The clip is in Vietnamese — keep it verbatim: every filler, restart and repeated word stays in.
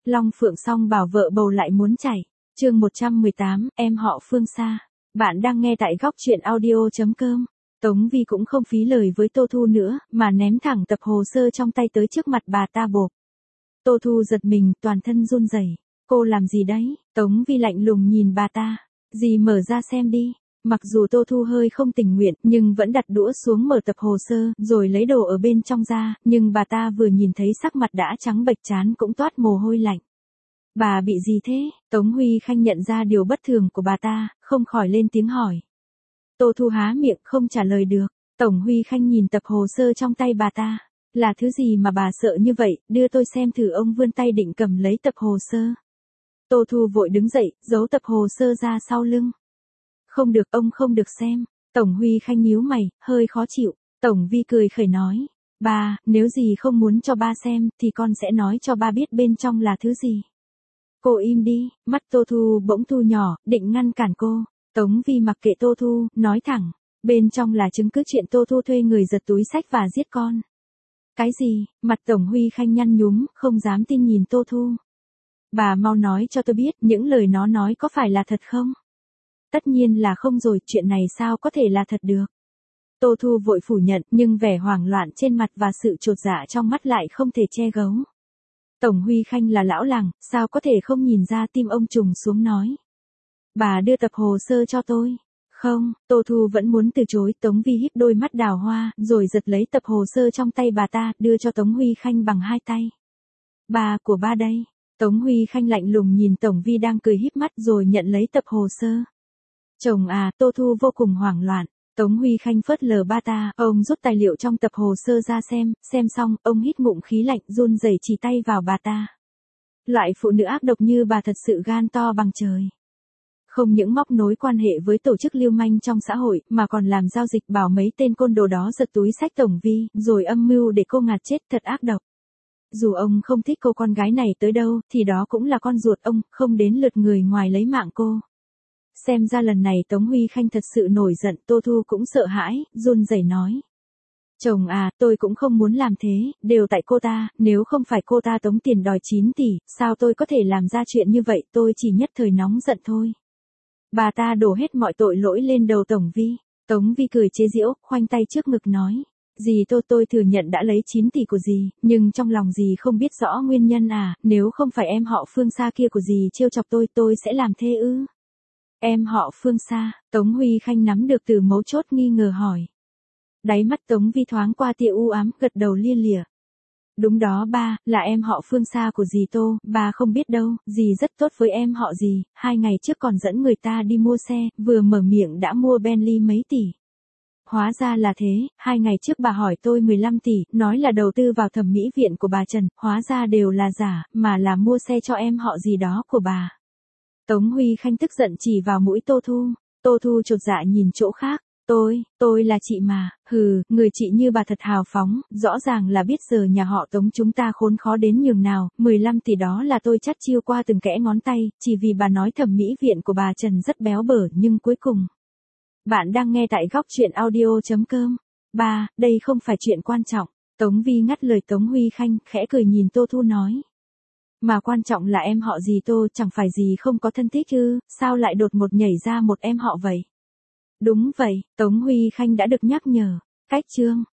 Long Phượng Song bảo vợ bầu lại muốn chảy. Chương một trăm mười tám, em họ Phương xa. Bạn đang nghe tại góc truyện audio.com. Tống Vi cũng không phí lời với Tô Thu nữa, mà ném thẳng tập hồ sơ trong tay tới trước mặt bà ta bộp. Tô Thu giật mình, toàn thân run rẩy. Cô làm gì đấy? Tống Vi lạnh lùng nhìn bà ta. Dì mở ra xem đi. Mặc dù Tô Thu hơi không tình nguyện, nhưng vẫn đặt đũa xuống mở tập hồ sơ, rồi lấy đồ ở bên trong ra, nhưng bà ta vừa nhìn thấy sắc mặt đã trắng bệch, trán cũng toát mồ hôi lạnh. Bà bị gì thế? Tống Huy Khanh nhận ra điều bất thường của bà ta, không khỏi lên tiếng hỏi. Tô Thu há miệng không trả lời được. Tổng Huy Khanh nhìn tập hồ sơ trong tay bà ta. Là thứ gì mà bà sợ như vậy, đưa tôi xem thử. Ông vươn tay định cầm lấy tập hồ sơ. Tô Thu vội đứng dậy, giấu tập hồ sơ ra sau lưng. Không được, ông không được xem. Tổng Huy Khanh nhíu mày, hơi khó chịu. Tổng Vi cười khẩy nói. Ba, nếu gì không muốn cho ba xem, thì con sẽ nói cho ba biết bên trong là thứ gì. Cô im đi. Mắt Tô Thu bỗng thu nhỏ, định ngăn cản cô. Tống Vi mặc kệ Tô Thu, nói thẳng. Bên trong là chứng cứ chuyện Tô Thu thuê người giật túi xách và giết con. Cái gì? Mặt Tổng Huy Khanh nhăn nhúm, không dám tin nhìn Tô Thu. Bà mau nói cho tôi biết, những lời nó nói có phải là thật không? Tất nhiên là không rồi, chuyện này sao có thể là thật được. Tô Thu vội phủ nhận, nhưng vẻ hoảng loạn trên mặt và sự chột dạ trong mắt lại không thể che giấu. Tổng Huy Khanh là lão làng, sao có thể không nhìn ra, tim ông trùng xuống nói. Bà đưa tập hồ sơ cho tôi. Không, Tô Thu vẫn muốn từ chối. Tống Vi híp đôi mắt đào hoa, rồi giật lấy tập hồ sơ trong tay bà ta, đưa cho Tống Huy Khanh bằng hai tay. Bà của ba đây. Tống Huy Khanh lạnh lùng nhìn Tổng Vi đang cười híp mắt rồi nhận lấy tập hồ sơ. Chồng à, Tô Thu vô cùng hoảng loạn. Tống Huy Khanh phớt lờ ba ta, ông rút tài liệu trong tập hồ sơ ra xem, xem xong, ông hít ngụm khí lạnh, run rẩy chỉ tay vào bà ta. Loại phụ nữ ác độc như bà thật sự gan to bằng trời. Không những móc nối quan hệ với tổ chức lưu manh trong xã hội, mà còn làm giao dịch bảo mấy tên côn đồ đó giật túi xách Tổng Vi, rồi âm mưu để cô ngạt chết, thật ác độc. Dù ông không thích cô con gái này tới đâu, thì đó cũng là con ruột ông, không đến lượt người ngoài lấy mạng cô. Xem ra lần này Tống Huy Khanh thật sự nổi giận. Tô Thu cũng sợ hãi, run rẩy nói. Chồng à, tôi cũng không muốn làm thế, đều tại cô ta, nếu không phải cô ta tống tiền đòi chín tỷ, sao tôi có thể làm ra chuyện như vậy, tôi chỉ nhất thời nóng giận thôi. Bà ta đổ hết mọi tội lỗi lên đầu Tổng Vi. Tống Vi cười chế giễu, khoanh tay trước ngực nói. Dì tôi tôi thừa nhận đã lấy chín tỷ của dì, nhưng trong lòng dì không biết rõ nguyên nhân à, nếu không phải em họ Phương xa kia của dì trêu chọc tôi, tôi sẽ làm thế ư? Em họ Phương xa, Tống Huy Khanh nắm được từ mấu chốt nghi ngờ hỏi. Đáy mắt Tống Vi thoáng qua tia u ám, gật đầu lia lịa. Đúng đó ba, là em họ Phương xa của dì Tô, bà không biết đâu, dì rất tốt với em họ dì, hai ngày trước còn dẫn người ta đi mua xe, vừa mở miệng đã mua Bentley mấy tỷ. Hóa ra là thế, hai ngày trước bà hỏi tôi mười lăm tỷ, nói là đầu tư vào thẩm mỹ viện của bà Trần, hóa ra đều là giả, mà là mua xe cho em họ gì đó của bà. Tống Huy Khanh tức giận chỉ vào mũi Tô Thu. Tô Thu chột dạ nhìn chỗ khác. Tôi, tôi là chị mà, hừ, người chị như bà thật hào phóng, rõ ràng là biết giờ nhà họ Tống chúng ta khốn khó đến nhường nào, mười lăm tỷ đó là tôi chắt chiu qua từng kẽ ngón tay, chỉ vì bà nói thẩm mỹ viện của bà Trần rất béo bở, nhưng cuối cùng. Bạn đang nghe tại góc truyện audio.com. Ba, đây không phải chuyện quan trọng. Tống Vi ngắt lời Tống Huy Khanh, khẽ cười nhìn Tô Thu nói. Mà quan trọng là em họ dì Tô, chẳng phải dì không có thân thích ư, sao lại đột ngột nhảy ra một em họ vậy? Đúng vậy, Tống Huy Khanh đã được nhắc nhở. Cách chương.